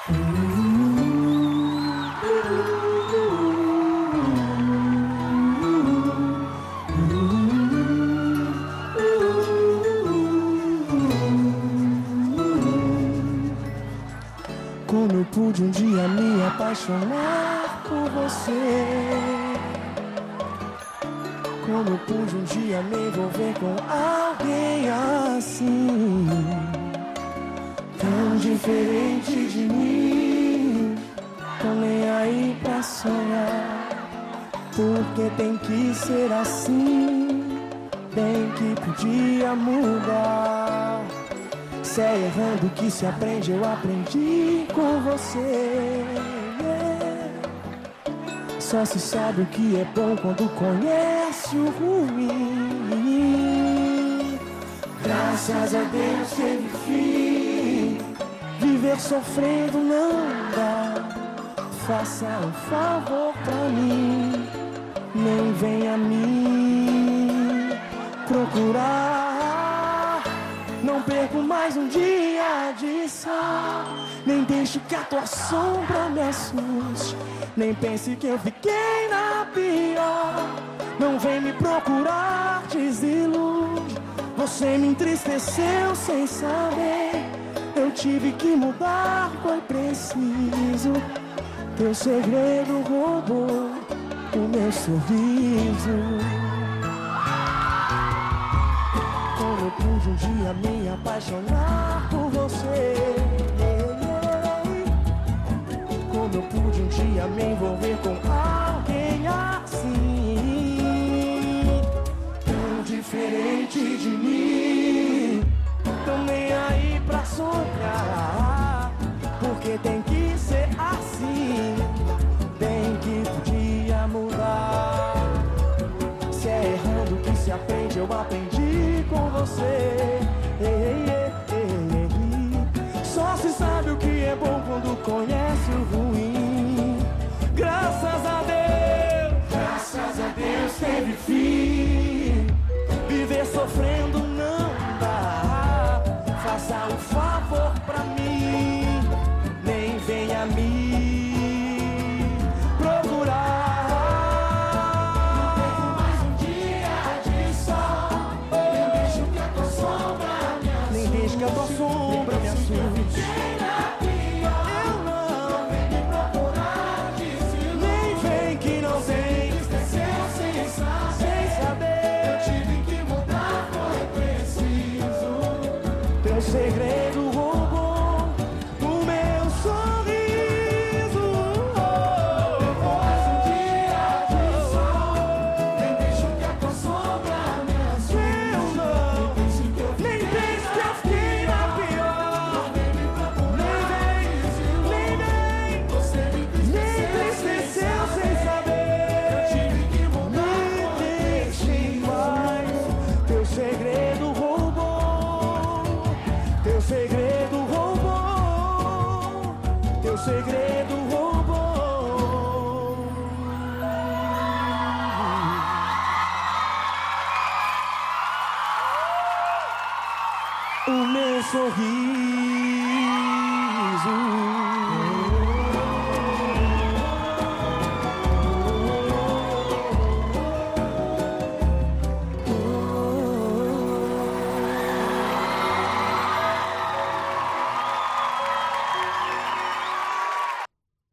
Como eu pude um dia me apaixonar por você? Como eu pude um dia me envolver com alguém assim, tão diferente de mim, tô nem aí pra sonhar, porque tem que ser assim, bem que podia mudar. Se é errando que se aprende, eu aprendi com você. Só se sabe o que é bom quando conhece o ruim. Graças a Deus teve fim. Viver sofrendo não dá. Faça um favor pra mim, nem venha me procurar. Não perco mais um dia de sol, nem deixe que a tua sombra me assuste, nem pense que eu fiquei na pior. Não vem me procurar, desilude. Você me entristeceu sem saber. Eu tive que mudar, foi preciso. Teu segredo roubou o meu sorriso. Como eu pude um dia me apaixonar por você? Como eu pude um dia me envolver com alguém assim, tão diferente de mim, tão nem aí pra sonhar, porque tem que ser assim, bem que podia mudar. Se é errando que se aprende, eu aprendi com você. Só se sabe o que é bom quando conhece o ruim. Graças a Deus teve fim. Viver sofrendo